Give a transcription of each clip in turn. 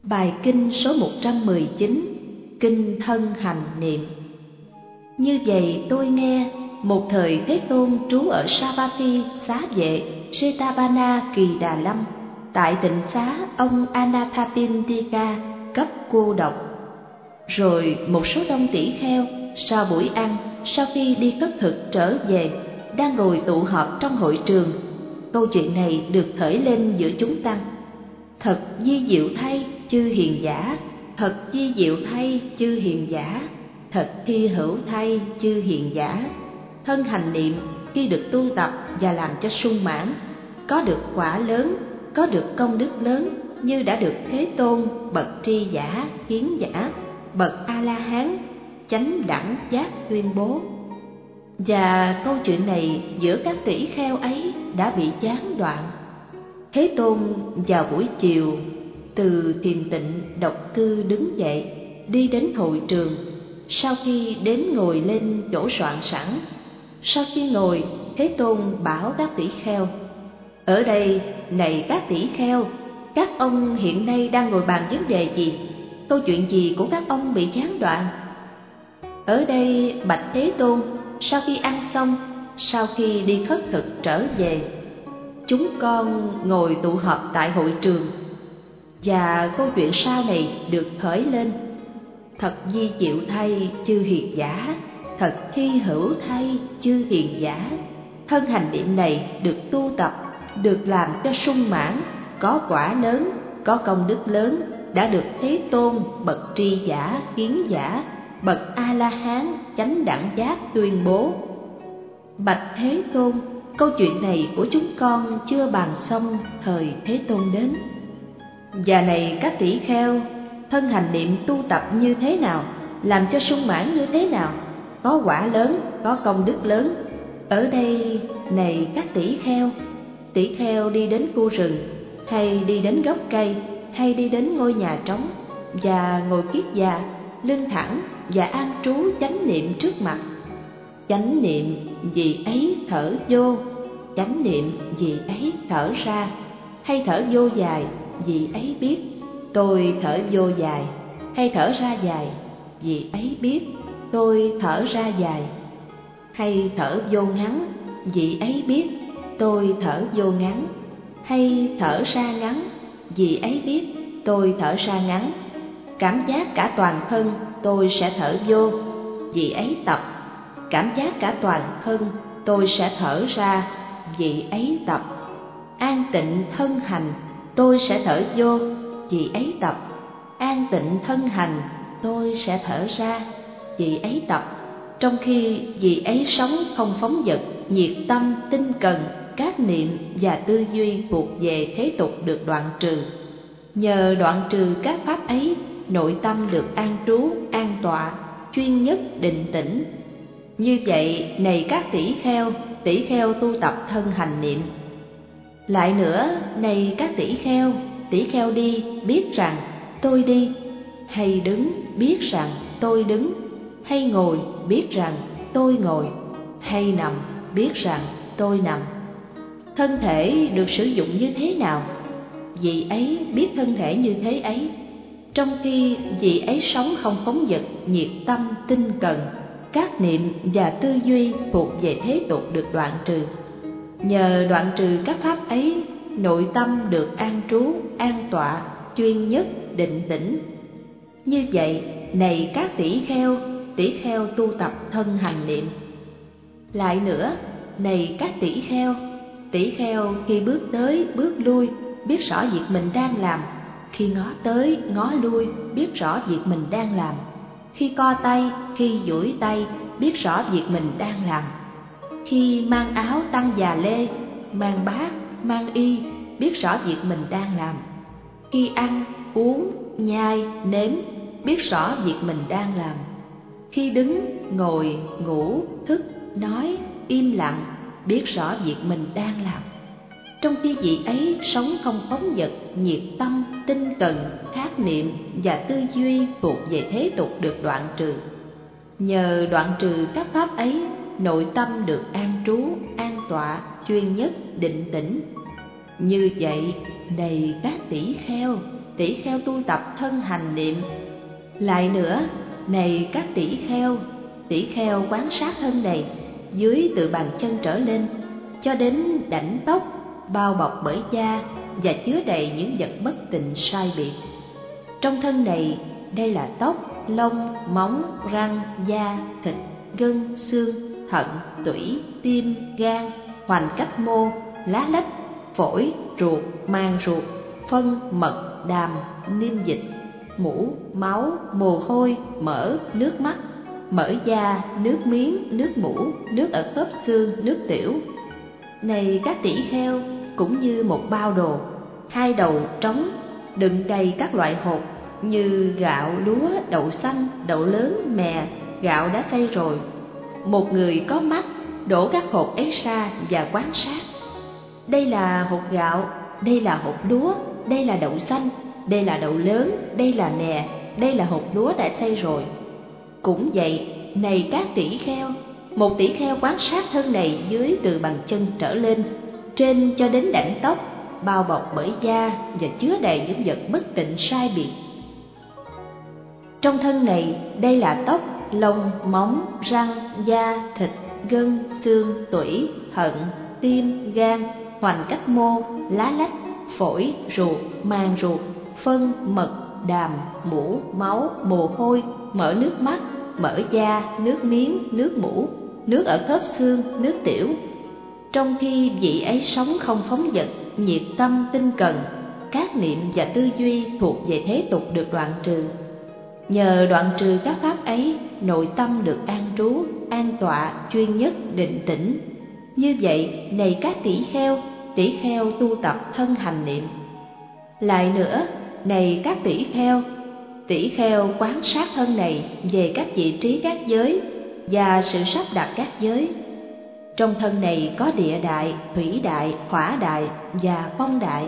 Bài kinh số 119, Kinh Thân Hành Niệm. Như vậy tôi nghe, một thời Thế Tôn trú ở Savatthi, xá vệ Setapana Kỳ Đà Lâm, tại tịnh xá ông Anathapindika cấp cô độc. Rồi một số đông tỷ kheo sau buổi ăn, sau khi đi cất thực trở về, đang ngồi tụ họp trong hội trường. Câu chuyện này được khởi lên giữa chúng tăng. Thật vi diệu thay chư hiền giả, thật vi diệu thay chư hiền giả, thật hy hữu thay chư hiền giả. Thân hành niệm khi được tu tập và làm cho sung mãn, có được quả lớn, có được công đức lớn, như đã được Thế Tôn bậc tri giả, kiến giả, bậc A La Hán chánh đẳng giác tuyên bố. Và câu chuyện này giữa các tỷ kheo ấy đã bị gián đoạn. Thế Tôn vào buổi chiều từ thiền tịnh độc cư đứng dậy, đi đến hội trường. Sau khi đến ngồi lên chỗ soạn sẵn, sau khi ngồi, Thế Tôn bảo các tỷ kheo: ở đây này các tỷ kheo, các ông hiện nay đang ngồi bàn vấn đề gì? Câu chuyện gì của các ông bị gián đoạn? Ở đây bạch Thế Tôn, sau khi ăn xong, sau khi đi khất thực trở về, chúng con ngồi tụ họp tại hội trường, và câu chuyện sau này được khởi lên. Thật vi diệu thay chư hiền giả, thật hy hữu thay chư hiền giả. Thân hành niệm này được tu tập, được làm cho sung mãn, có quả lớn, có công đức lớn, đã được Thế Tôn bậc tri giả, kiến giả, bậc A La Hán chánh đẳng giác tuyên bố. Bạch Thế Tôn, câu chuyện này của chúng con chưa bàn xong thời Thế Tôn đến. Và này các tỷ kheo, thân hành niệm tu tập như thế nào, làm cho sung mãn như thế nào, có quả lớn, có công đức lớn. Ở đây này các tỷ kheo đi đến khu rừng, hay đi đến gốc cây, hay đi đến ngôi nhà trống, và ngồi kiết già, lưng thẳng và an trú chánh niệm trước mặt. Chánh niệm vì ấy thở vô, chánh niệm vì ấy thở ra, hay thở vô dài vì ấy biết tôi thở vô dài, hay thở ra dài vì ấy biết tôi thở ra dài, hay thở vô ngắn vì ấy biết tôi thở vô ngắn, hay thở ra ngắn vì ấy biết tôi thở ra ngắn. Cảm giác cả toàn thân tôi sẽ thở vô, vì ấy tập. Cảm giác cả toàn thân tôi sẽ thở ra, vì ấy tập. An tịnh thân hành tôi sẽ thở vô, vì ấy tập. An tịnh thân hành tôi sẽ thở ra, vì ấy tập. Trong khi vì ấy sống không phóng dật, nhiệt tâm, tinh cần, các niệm và tư duy thuộc về thế tục được đoạn trừ. Nhờ đoạn trừ các pháp ấy, nội tâm được an trú, an tọa, chuyên nhất, định tĩnh. Như vậy, này các tỷ kheo tu tập thân hành niệm. Lại nữa, này các tỷ kheo đi biết rằng tôi đi, hay đứng biết rằng tôi đứng, hay ngồi biết rằng tôi ngồi, hay nằm biết rằng tôi nằm. Thân thể được sử dụng như thế nào, vị ấy biết thân thể như thế ấy. Trong khi vị ấy sống không phóng dật, nhiệt tâm, tinh cần, các niệm và tư duy thuộc về thế tục được đoạn trừ. Nhờ đoạn trừ các pháp ấy, nội tâm được an trú, an tọa, chuyên nhất, định tĩnh. Như vậy, này các tỷ kheo tu tập thân hành niệm. Lại nữa, này các tỷ kheo khi bước tới, bước lui, biết rõ việc mình đang làm. Khi ngó tới, ngó lui, biết rõ việc mình đang làm. Khi co tay, khi duỗi tay, biết rõ việc mình đang làm. Khi mang áo tăng già lê, mang bát, mang y, biết rõ việc mình đang làm. Khi ăn, uống, nhai, nếm, biết rõ việc mình đang làm. Khi đứng, ngồi, ngủ, thức, nói, im lặng, biết rõ việc mình đang làm. Trong khi vị ấy sống không phóng dật, nhiệt tâm, tinh cần, thác niệm và tư duy thuộc về thế tục được đoạn trừ. Nhờ đoạn trừ các pháp ấy, nội tâm được an trú, an tọa, chuyên nhất, định tĩnh. Như vậy, này các tỷ tỷ kheo tu tập thân hành niệm. Lại nữa, này các tỷ kheo quán sát thân này dưới từ bàn chân trở lên cho đến đảnh tóc, bao bọc bởi da và chứa đầy những vật bất tịnh sai biệt. Trong thân này, đây là tóc, lông, móng, răng, da, thịt, gân, xương, thận, tủy, tim, gan, hoành cách mô, lá lách, phổi, ruột, màng ruột, phân, mật, đàm, niêm dịch, mũ, máu, mồ hôi, mỡ, nước mắt, mỡ da, nước miếng, nước mũ, nước ở khớp xương, nước tiểu. Này các tỷ kheo, cũng như một bao đồ, hai đầu trống, đựng đầy các loại hột như gạo, lúa, đậu xanh, đậu lớn, mè, gạo đã xay rồi. Một người có mắt đổ các hột ấy ra và quan sát. Đây là hột gạo, đây là hột lúa, đây là đậu xanh, đây là đậu lớn, đây là mè, đây là hột lúa đã xay rồi. Cũng vậy, này các tỷ kheo, một tỷ kheo quan sát thân này dưới từ bàn chân trở lên, trên cho đến đảnh tóc, bao bọc bởi da và chứa đầy những vật bất tịnh sai biệt. Trong thân này, đây là tóc, lông, móng, răng, da, thịt, gân, xương, tủy, thận, tim, gan, hoành cách mô, lá lách, phổi, ruột, màng ruột, phân, mật, đàm, mũ, máu, mồ hôi, mỡ nước mắt, mỡ da, nước miếng, nước mũ, nước ở khớp xương, nước tiểu. Trong khi vị ấy sống không phóng dật, nhiệt tâm, tinh cần, các niệm và tư duy thuộc về thế tục được đoạn trừ. Nhờ đoạn trừ các pháp ấy, nội tâm được an trú, an tọa, chuyên nhất, định tĩnh. Như vậy, này các tỷ kheo tu tập thân hành niệm. Lại nữa, này các tỷ kheo quán sát thân này về các vị trí các giới và sự sắp đặt các giới. Trong thân này có địa đại, thủy đại, hỏa đại và phong đại.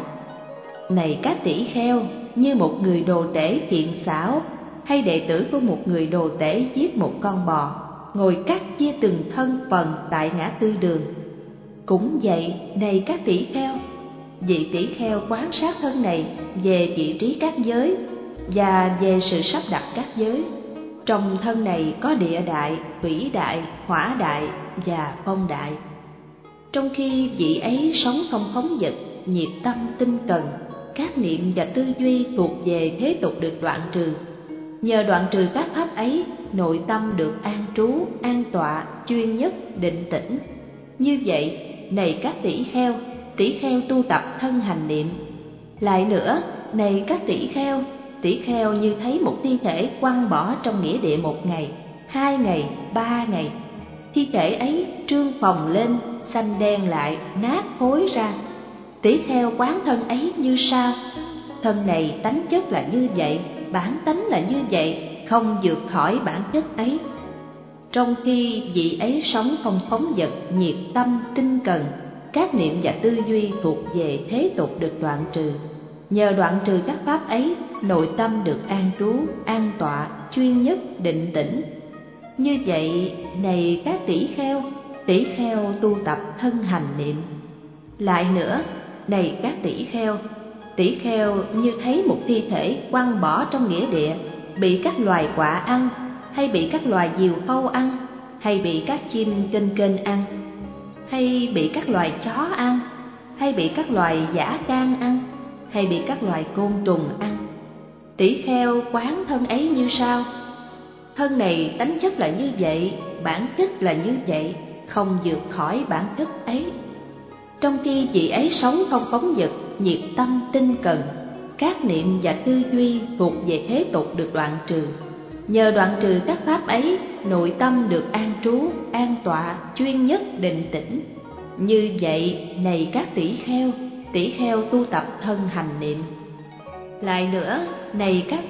Này các tỷ kheo, như một người đồ tể kiện xảo hay đệ tử của một người đồ tể giết một con bò, ngồi cắt chia từng thân phần tại ngã tư đường. Cũng vậy, này các tỷ kheo, vị tỷ kheo quán sát thân này về vị trí các giới và về sự sắp đặt các giới. Trong thân này có địa đại, thủy đại, hỏa đại và phong đại. Trong khi vị ấy sống không phóng dật, nhiệt tâm, tinh cần, các niệm và tư duy thuộc về thế tục được đoạn trừ. Nhờ đoạn trừ các pháp ấy, nội tâm được an trú, an tọa, chuyên nhất, định tĩnh. Như vậy, này các tỷ kheo tu tập thân hành niệm. Lại nữa, này các tỷ kheo như thấy một thi thể quăng bỏ trong nghĩa địa 1 ngày, 2 ngày, 3 ngày. Thi thể ấy trương phồng lên, xanh đen lại, nát thối ra. Tỷ kheo quán thân ấy như sau: thân này tánh chất là như vậy, bản tánh là như vậy, không vượt khỏi bản chất ấy. Trong khi vị ấy sống không phóng dật, nhiệt tâm, tinh cần, các niệm và tư duy thuộc về thế tục được đoạn trừ. Nhờ đoạn trừ các pháp ấy, nội tâm được an trú, an tọa, chuyên nhất, định tĩnh. Như vậy, này các tỷ kheo tu tập thân hành niệm. Lại nữa, này các tỷ kheo như thấy một thi thể quăng bỏ trong nghĩa địa, bị các loài quạ ăn, hay bị các loài diều hâu ăn, hay bị các chim kênh ăn, hay bị các loài chó ăn, hay bị các loài dã can ăn, hay bị các loài côn trùng ăn. Tỷ kheo quán thân ấy như sau: thân này tánh chất là như vậy, bản chất là như vậy, không vượt khỏi bản chất ấy. Trong khi vị ấy sống không phóng dật, nhiệt tâm, tinh cần, các niệm và tư duy thuộc về thế tục được đoạn trừ. Nhờ đoạn trừ các pháp ấy, nội tâm được an trú, an tọa, chuyên nhất, định tĩnh. Như vậy, này các tỷ kheo tu tập thân hành niệm. Lại nữa, này các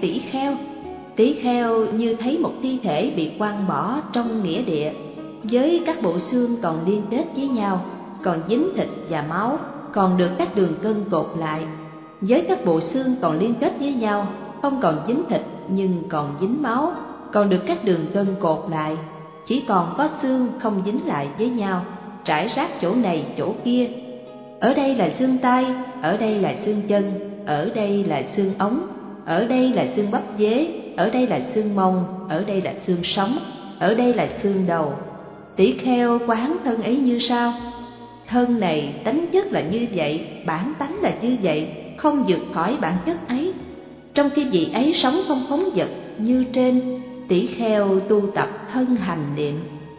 tỷ kheo như thấy một thi thể bị quăng bỏ trong nghĩa địa, với các bộ xương còn liên kết với nhau, còn dính thịt và máu, còn được các đường gân cột lại, với các bộ xương còn liên kết với nhau, không còn dính thịt nhưng còn dính máu, còn được các đường gân cột lại, chỉ còn có xương không dính lại với nhau, trải rác chỗ này chỗ kia. Ở đây là xương tay, ở đây là xương chân, ở đây là xương ống, ở đây là xương bắp dế, ở đây là xương mông, ở đây là xương sống, ở đây là xương đầu. Tỷ kheo quán thân ấy như sau: thân này tánh chất là như vậy, bản tánh là như vậy, không vượt khỏi bản chất ấy. Trong khi vị ấy sống không phóng dật như trên, tỷ kheo tu tập thân hành niệm.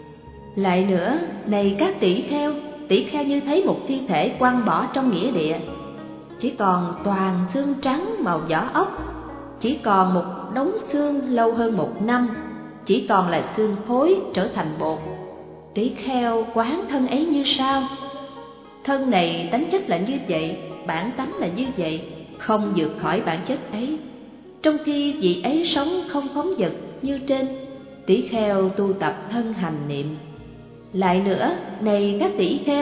Lại nữa, này các tỷ kheo như thấy một thi thể quăng bỏ trong nghĩa địa, chỉ còn toàn xương trắng màu vỏ ốc, chỉ còn một đống xương lâu hơn 1 năm, chỉ còn là xương thối trở thành bột. Tỷ kheo quán thân ấy như sau: thân này tánh chất là như vậy, bản tánh là như vậy, không vượt khỏi bản chất ấy. Trong khi vị ấy sống không phóng dật như trên, tỷ kheo tu tập thân hành niệm. Lại nữa, này các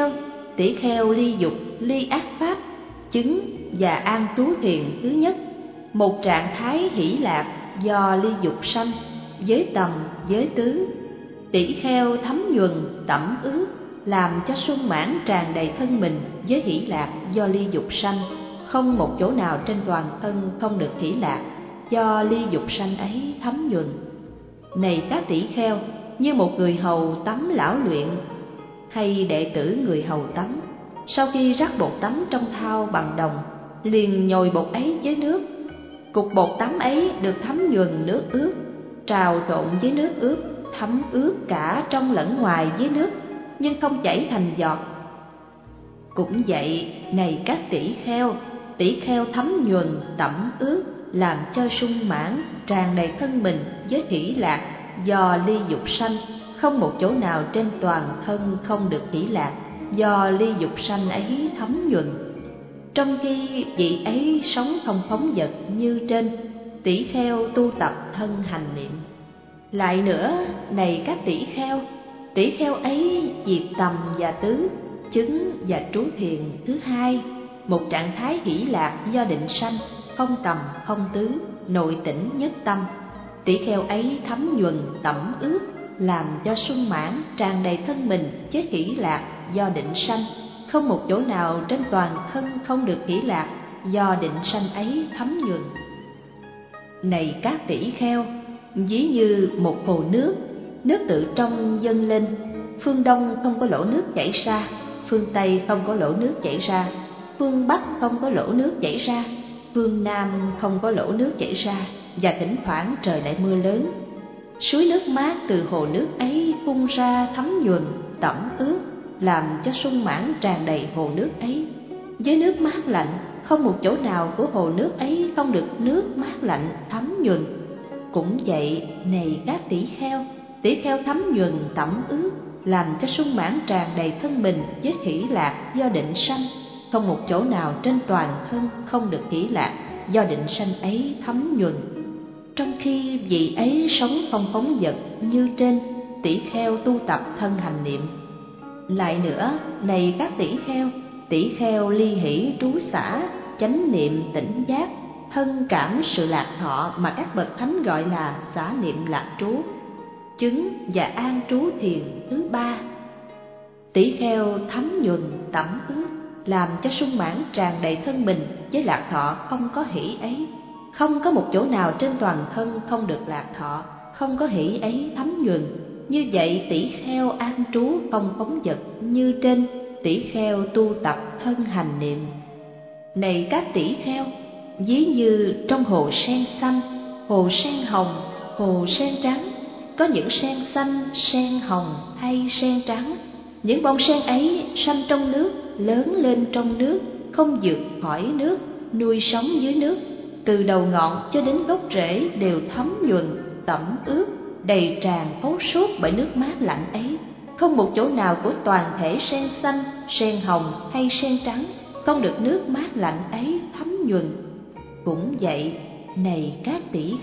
tỷ kheo ly dục, ly ác pháp, chứng và an trú thiền thứ nhất, một trạng thái hỷ lạc do ly dục sanh, giới tầm, giới tứ. Tỷ kheo thấm nhuần, tẩm ướt, làm cho sung mãn tràn đầy thân mình với hỷ lạc do ly dục sanh, không một chỗ nào trên toàn thân không được hỷ lạc do ly dục sanh ấy thấm nhuần. Này các tỷ kheo, như một người hầu tắm lão luyện hay đệ tử người hầu tắm, sau khi rắc bột tắm trong thau bằng đồng, liền nhồi bột ấy với nước. Cục bột tắm ấy được thấm nhuần nước ướt, trào trộn với nước ướt, thấm ướt cả trong lẫn ngoài với nước, nhưng không chảy thành giọt. Cũng vậy, này các tỷ kheo thấm nhuần, tẩm ướt, làm cho sung mãn tràn đầy thân mình với hỷ lạc do ly dục sanh, không một chỗ nào trên toàn thân không được hỷ lạc do ly dục sanh ấy thấm nhuần. Trong khi vị ấy sống không phóng dật như trên, tỷ kheo tu tập thân hành niệm. Lại nữa, này các tỷ kheo ấy diệt tầm và tứ, chứng và trú thiền thứ hai, một trạng thái hỷ lạc do định sanh, không tầm không tứ, nội tỉnh nhất tâm. Tỷ kheo ấy thấm nhuần, tẩm ướt, làm cho sung mãn tràn đầy thân mình với hỷ lạc do định sanh, không một chỗ nào trên toàn thân không được hỷ lạc do định sanh ấy thấm nhuần. Này các tỷ kheo, ví như một hồ nước, nước tự trong dâng lên, phương Đông không có lỗ nước chảy ra, phương Tây không có lỗ nước chảy ra, phương Bắc không có lỗ nước chảy ra, phương Nam không có lỗ nước chảy ra, và thỉnh thoảng trời lại mưa lớn. Suối nước mát từ hồ nước ấy phun ra thấm nhuần, tẩm ướt, làm cho sung mãn tràn đầy hồ nước ấy. Với nước mát lạnh, không một chỗ nào của hồ nước ấy không được nước mát lạnh thấm nhuần. Cũng vậy, này các tỷ kheo thấm nhuần, tẩm ướt, làm cho sung mãn tràn đầy thân mình với hỷ lạc do định sanh, không một chỗ nào trên toàn thân không được hỷ lạc do định sanh ấy thấm nhuần. Trong khi vị ấy sống không phóng dật như trên, tỷ kheo tu tập thân hành niệm. Lại nữa, này các tỷ kheo ly hỷ trú xả, chánh niệm tỉnh giác, thân cảm sự lạc thọ mà các bậc thánh gọi là xả niệm lạc trú, chứng và an trú thiền thứ ba. Tỷ kheo thấm nhuần, tẩm ướt, làm cho sung mãn tràn đầy thân mình với lạc thọ không có hỷ ấy, không có một chỗ nào trên toàn thân không được lạc thọ, không có hỷ ấy thấm nhuần. Như vậy tỷ kheo an trú không phóng dật như trên, tỷ kheo tu tập thân hành niệm. Này các tỷ kheo, ví như trong hồ sen xanh, hồ sen hồng, hồ sen trắng, có những sen xanh, sen hồng hay sen trắng. Những bông sen ấy sanh trong nước, lớn lên trong nước, không vượt khỏi nước, nuôi sống dưới nước. Từ đầu ngọn cho đến gốc rễ đều thấm nhuần, tẩm ướt, đầy tràn phấu suốt bởi nước mát lạnh ấy. Không một chỗ nào của toàn thể sen xanh, sen hồng hay sen trắng không được nước mát lạnh ấy thấm nhuần. Cũng vậy, này các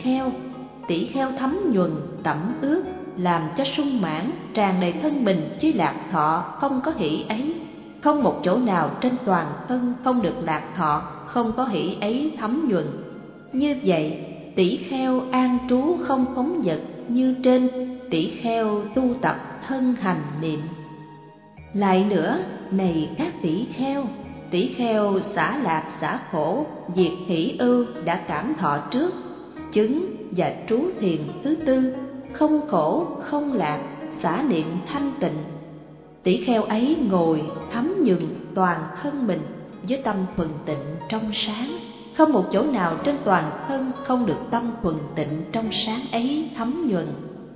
tỷ kheo thấm nhuần, tẩm ướt, làm cho sung mãn tràn đầy thân mình với lạc thọ không có hỷ ấy. Không một chỗ nào trên toàn thân không được lạc thọ, không có hỷ ấy thấm nhuần. Như vậy, tỷ kheo an trú không phóng dật như trên, tỷ kheo tu tập thân hành niệm. Lại nữa, này các tỷ tỷ kheo xả lạc xả khổ, diệt hỷ ưu đã cảm thọ trước, chứng và trú thiền thứ tư, không khổ không lạc, xả niệm thanh tịnh. Tỷ kheo ấy ngồi thấm nhuần toàn thân mình với tâm thuần tịnh trong sáng, không một chỗ nào trên toàn thân không được tâm thuần tịnh trong sáng ấy thấm nhuần.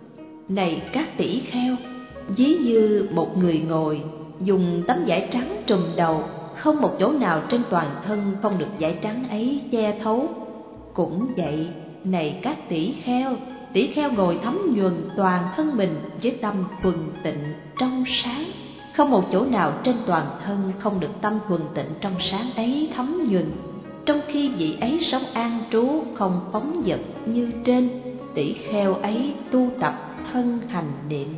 Này các tỷ kheo, ví như một người ngồi dùng tấm vải trắng trùm đầu, không một chỗ nào trên toàn thân không được vải trắng ấy che thấu. Cũng vậy, này các tỷ kheo ngồi thấm nhuần toàn thân mình với tâm thuần tịnh trong sáng, không một chỗ nào trên toàn thân không được tâm thuần tịnh trong sáng ấy thấm nhuần. Trong khi vị ấy sống an trú không phóng dật như trên, tỷ kheo ấy tu tập thân hành niệm.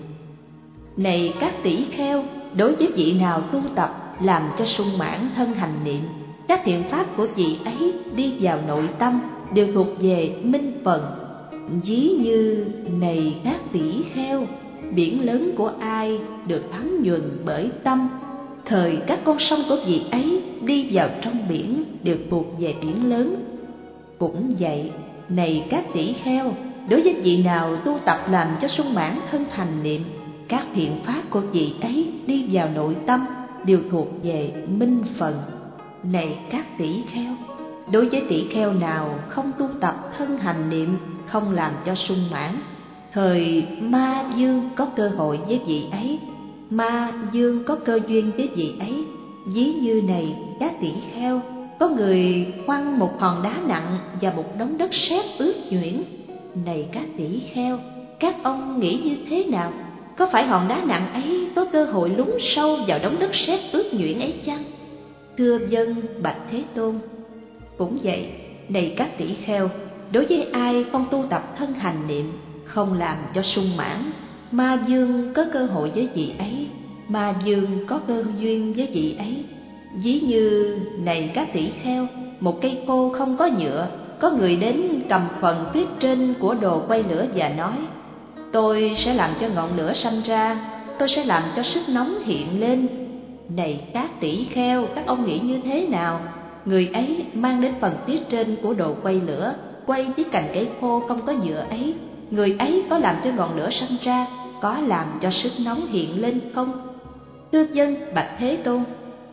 Này các tỷ kheo, đối với vị nào tu tập làm cho sung mãn thân hành niệm, các thiện pháp của vị ấy đi vào nội tâm đều thuộc về minh phần. Ví như này các tỷ kheo, biển lớn của ai được thấm nhuần bởi tâm, thời các con sông của vị ấy đi vào trong biển đều thuộc về biển lớn. Cũng vậy, này các tỷ kheo, đối với vị nào tu tập làm cho sung mãn thân hành niệm, các thiện pháp của vị ấy đi vào nội tâm đều thuộc về minh phần. Này các tỷ kheo, đối với tỷ kheo nào không tu tập thân hành niệm, không làm cho sung mãn, thời ma dương có cơ hội với vị ấy, ma dương có cơ duyên với vị ấy. Ví như này các tỷ kheo, có người quăng một hòn đá nặng và một đống đất sét ướt nhuyễn. Này các tỷ kheo, các ông nghĩ như thế nào? Có phải hòn đá nặng ấy có cơ hội lún sâu vào đống đất sét ướt nhuyễn ấy chăng? Thưa vâng, bạch Thế Tôn. Cũng vậy, này các tỷ kheo, đối với ai không tu tập thân hành niệm, không làm cho sung mãn, ma dương có cơ hội với vị ấy, ma dương có cơ duyên với vị ấy. Ví như này các tỷ kheo, một cây khô không có nhựa, có người đến cầm phần phía trên của đồ quay lửa và nói: tôi sẽ làm cho ngọn lửa sanh ra, tôi sẽ làm cho sức nóng hiện lên. Này các tỷ kheo, các ông nghĩ như thế nào? Người ấy mang đến phần phía trên của đồ quay lửa, quay với cành cây khô không có nhựa ấy, người ấy có làm cho ngọn lửa sanh ra, có làm cho sức nóng hiện lên không? Thưa vâng, bạch Thế Tôn.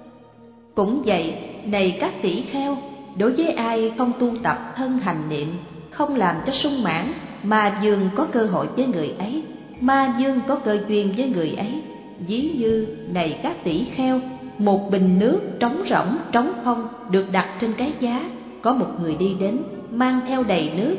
Cũng vậy, này các tỷ kheo, đối với ai không tu tập thân hành niệm, không làm cho sung mãn, ma dương có cơ hội với người ấy, ma dương có cơ duyên với người ấy. Ví như này các tỷ kheo, một bình nước trống rỗng trống không được đặt trên cái giá, có một người đi đến mang theo đầy nước.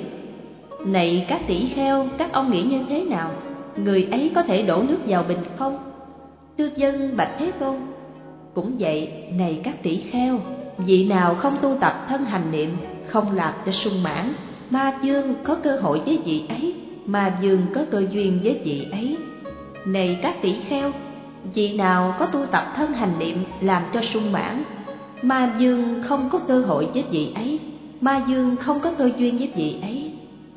Này các tỷ kheo, các ông nghĩ như thế nào? Người ấy có thể đổ nước vào bình không? Thưa vâng, bạch Thế Tôn. Cũng vậy, này các tỷ kheo, vị nào không tu tập thân hành niệm, không làm cho sung mãn, ma dương có cơ hội với vị ấy, ma dương có cơ duyên với vị ấy. Này các tỷ kheo, vị nào có tu tập thân hành niệm làm cho sung mãn, ma dương không có cơ hội với vị ấy, ma dương không có cơ duyên với vị ấy.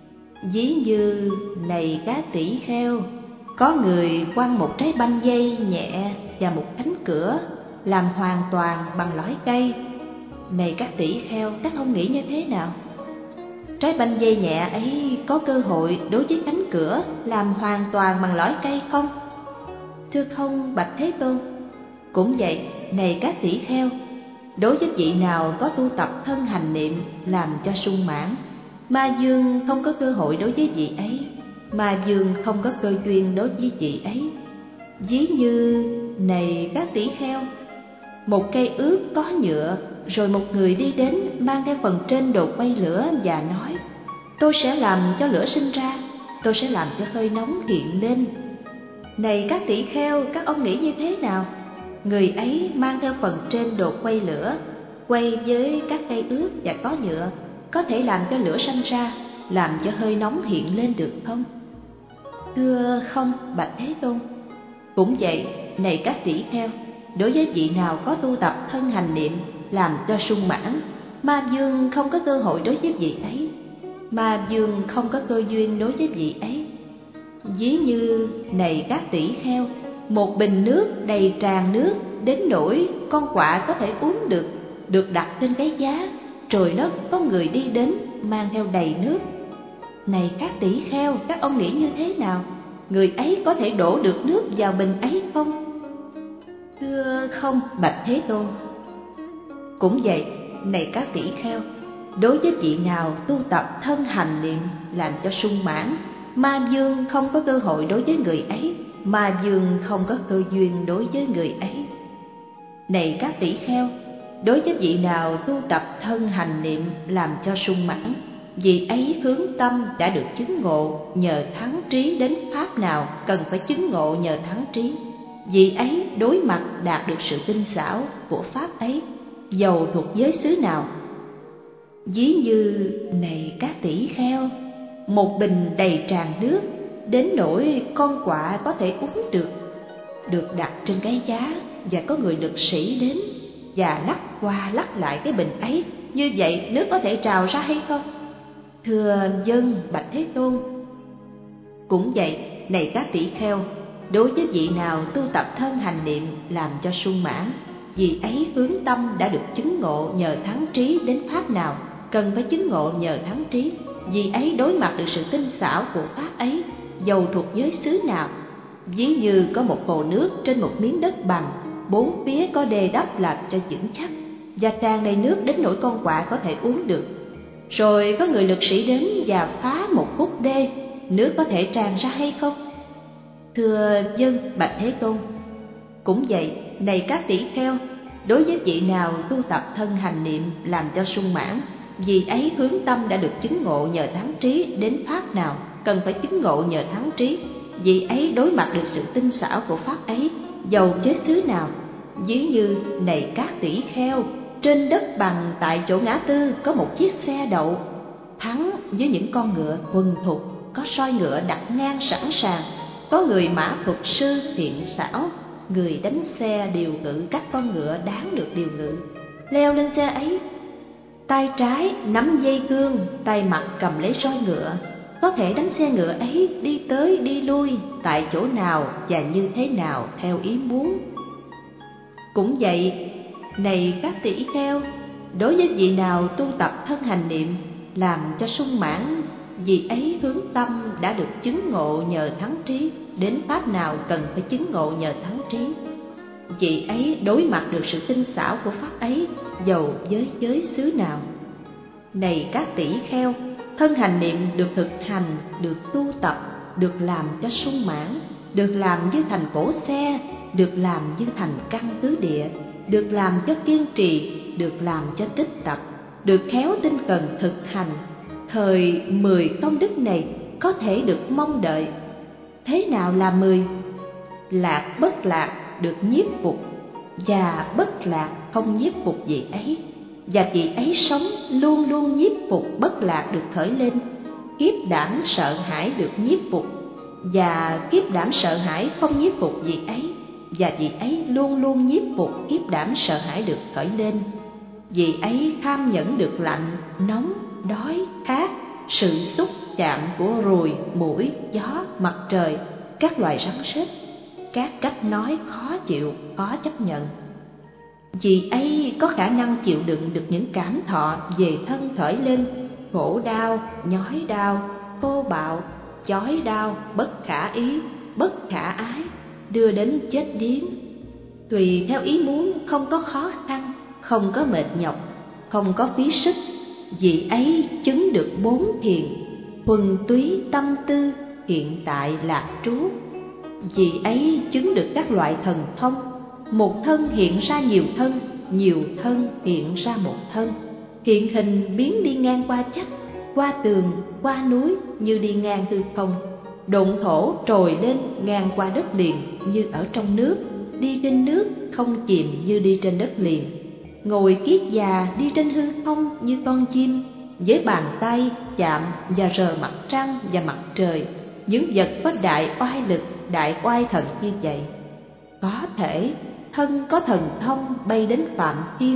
Ví như này các tỷ kheo, có người quăng một trái banh dây nhẹ và một cánh cửa làm hoàn toàn bằng lõi cây. Này các tỷ kheo, các ông nghĩ như thế nào? Trái banh dây nhẹ ấy có cơ hội đối với cánh cửa làm hoàn toàn bằng lõi cây không? Thưa không, bạch Thế Tôn. Cũng vậy, này các tỷ kheo, đối với vị nào có tu tập thân hành niệm làm cho sung mãn, ma dương không có cơ hội đối với vị ấy, ma dương không có cơ duyên đối với vị ấy. Ví như này các tỷ kheo, một cây ướt có nhựa, rồi một người đi đến mang theo phần trên đồ quay lửa và nói: tôi sẽ làm cho lửa sinh ra, tôi sẽ làm cho hơi nóng hiện lên. Này các tỷ kheo, các ông nghĩ như thế nào? Người ấy mang theo phần trên đồ quay lửa, quay với các cây ướt và có nhựa, có thể làm cho lửa sanh ra, làm cho hơi nóng hiện lên được không? Thưa không, bạch Thế Tôn. Cũng vậy, này các tỷ kheo, đối với vị nào có tu tập thân hành niệm làm cho sung mãn, ma dương không có cơ hội đối với vị ấy, ma dương không có cơ duyên đối với vị ấy. Ví như này các tỷ kheo, một bình nước đầy tràn nước đến nỗi con quạ có thể uống được, được đặt trên cái giá, rồi đó có người đi đến mang theo đầy nước. Này các tỷ kheo, các ông nghĩ như thế nào? Người ấy có thể đổ được nước vào bình ấy không? Thưa không, bạch Thế Tôn. Cũng vậy, này các tỷ kheo, đối với vị nào tu tập thân hành niệm làm cho sung mãn, ma vương không có cơ hội đối với người ấy, ma vương không có cơ duyên đối với người ấy. Này các tỷ kheo, đối với vị nào tu tập thân hành niệm làm cho sung mãn, vị ấy hướng tâm đã được chứng ngộ nhờ thắng trí đến pháp nào cần phải chứng ngộ nhờ thắng trí, vị ấy đối mặt đạt được sự tinh xảo của pháp ấy, dầu thuộc giới xứ nào. Ví như, này các tỷ kheo, một bình đầy tràn nước, đến nỗi con quạ có thể uống được đặt trên cái giá, và có người lực sĩ đến và lắc qua lắc lại cái bình ấy, như vậy nước có thể trào ra hay không? Thưa vâng, bạch Thế Tôn. Cũng vậy, này các tỷ kheo, đối với vị nào tu tập thân hành niệm làm cho sung mãn, vị ấy hướng tâm đã được chứng ngộ nhờ thắng trí đến pháp nào cần phải chứng ngộ nhờ thắng trí, vị ấy đối mặt được sự tinh xảo của pháp ấy, dầu thuộc giới xứ nào. Ví như có một hồ nước trên một miếng đất bằng, bốn phía có đê đắp làm cho vững chắc, và tràn đầy nước đến nỗi con quạ có thể uống được. Rồi có người lực sĩ đến và phá một khúc đê, nước có thể tràn ra hay không? Thưa vâng, bạch Thế Tôn. Cũng vậy, này các tỷ kheo, đối với vị nào tu tập thân hành niệm làm cho sung mãn, vị ấy hướng tâm đã được chứng ngộ nhờ thắng trí đến pháp nào cần phải chứng ngộ nhờ thắng trí, vị ấy đối mặt được sự tinh xảo của pháp ấy, dầu giới xứ nào. Ví như, này các tỷ kheo, trên đất bằng tại chỗ ngã tư có một chiếc xe đậu, thắng với những con ngựa thuần thục, có soi ngựa đặt ngang sẵn sàng, có người mã thuật sư thiện xảo, người đánh xe điều ngự các con ngựa đáng được điều ngự. Leo lên xe ấy, tay trái nắm dây cương, tay mặt cầm lấy roi ngựa, có thể đánh xe ngựa ấy đi tới đi lui tại chỗ nào và như thế nào theo ý muốn. Cũng vậy, này các tỷ kheo, đối với vị nào tu tập thân hành niệm làm cho sung mãn, vị ấy hướng tâm đã được chứng ngộ nhờ thắng trí đến pháp nào cần phải chứng ngộ nhờ thắng trí, vị ấy đối mặt được sự tinh xảo của pháp ấy, dầu với giới xứ nào. Này các tỷ kheo, thân hành niệm được thực hành, được tu tập, được làm cho sung mãn, được làm như thành cổ xe, được làm như thành căn tứ địa, được làm cho kiên trì, được làm cho tích tập, được khéo tinh cần thực hành, thời 10 công đức này có thể được mong đợi. Thế nào là 10? Lạc bất lạc được nhiếp phục, và bất lạc không nhiếp phục vị ấy, và vị ấy sống luôn luôn nhiếp phục bất lạc được khởi lên. Kiếp đảm sợ hãi được nhiếp phục, và kiếp đảm sợ hãi không nhiếp phục vị ấy, và vị ấy luôn luôn nhiếp phục kiếp đảm sợ hãi được khởi lên. Vị ấy tham nhẫn được lạnh, nóng, đói, khát, sự xúc chạm của ruồi, muỗi, gió, mặt trời, các loài rắn rết, các cách nói khó chịu, khó chấp nhận. Vị ấy có khả năng chịu đựng được những cảm thọ về thân khởi lên, khổ đau, nhói đau, thô bạo, chói đau, bất khả ý, bất khả ái, đưa đến chết điếng. Tùy theo ý muốn, không có khó khăn, không có mệt nhọc, không có phí sức. Vị ấy chứng được 4 thiền: thuần túy tâm tư, hiện tại lạc trú. Vị ấy chứng được các loại thần thông: một thân hiện ra nhiều thân, nhiều thân hiện ra một thân, hiện hình biến đi ngang qua chách, qua tường, qua núi như đi ngang hư không, độn thổ trồi lên ngang qua đất liền như ở trong nước, đi trên nước không chìm như đi trên đất liền, ngồi kiết già đi trên hư không như con chim, với bàn tay chạm và rờ mặt trăng và mặt trời, những vật có đại oai lực, đại oai thần như vậy. Có thể thân có thần thông bay đến Phạm Thiên,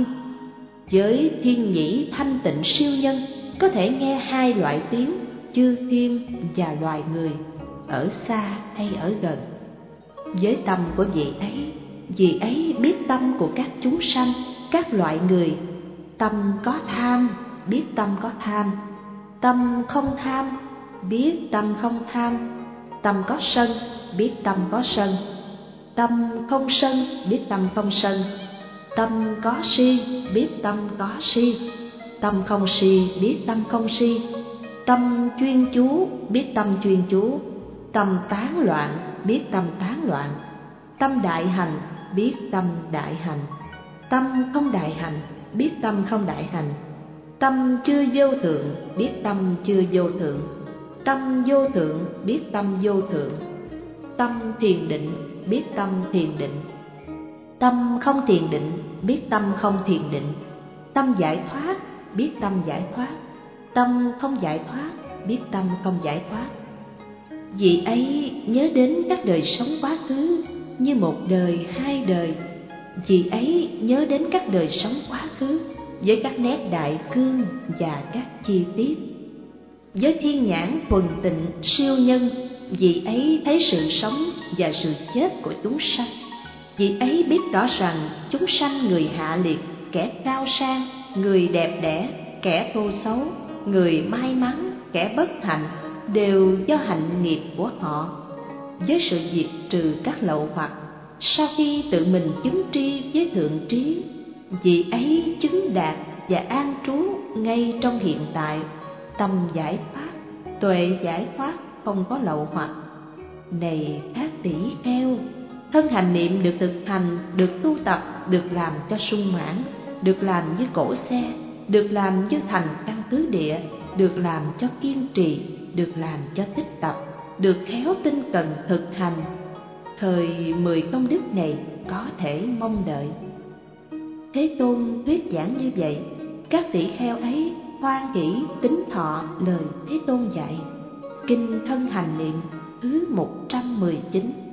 với thiên nhĩ thanh tịnh siêu nhân có thể nghe 2 loại tiếng, chư thiên và loài người, ở xa hay ở gần. Với tâm của vị ấy biết tâm của các chúng sanh, các loại người, Tâm có tham, biết tâm có tham. Tâm không tham, biết tâm không tham. Tâm có sân, biết tâm có sân. Tâm không sân, biết tâm không sân. Tâm có si, biết tâm có si. Tâm không si, biết tâm không si. Tâm chuyên chú, biết tâm chuyên chú. Tâm tán loạn, biết tâm tán loạn. Tâm đại hành, biết tâm đại hành. Tâm không đại hành, biết tâm không đại hành. Tâm chưa vô thượng, biết tâm chưa vô thượng. Tâm vô thượng, biết tâm vô thượng. Tâm thiền định, biết tâm thiền định. Tâm không thiền định, biết tâm không thiền định. Tâm giải thoát, biết tâm giải thoát. Tâm không giải thoát, biết tâm không giải thoát. Vị ấy nhớ đến các đời sống quá khứ như một đời, hai đời. Vị ấy nhớ đến các đời sống quá khứ với các nét đại cương và các chi tiết. Với thiên nhãn thuần tịnh siêu nhân, vị ấy thấy sự sống và sự chết của chúng sanh. Vị ấy biết rõ rằng chúng sanh người hạ liệt, kẻ cao sang, người đẹp đẽ, kẻ thô xấu, người may mắn, kẻ bất hạnh đều do hạnh nghiệp của họ. Với sự diệt trừ các lậu hoặc, sau khi tự mình chứng tri với thượng trí, vị ấy chứng đạt và an trú ngay trong hiện tại. Tâm giải thoát, tuệ giải thoát, không có lậu hoặc. Này các tỷ kheo, thân hành niệm được thực hành, được tu tập, được làm cho sung mãn, được làm như cỗ xe, được làm như thành căn cứ địa, được làm cho kiên trì, được làm cho tích tập, được khéo tinh cần thực hành. Thời 10 công đức này có thể mong đợi. Thế Tôn thuyết giảng như vậy, các tỷ kheo ấy hoan hỷ tín thọ lời Thế Tôn dạy. Kinh Thân Hành Niệm thứ 119.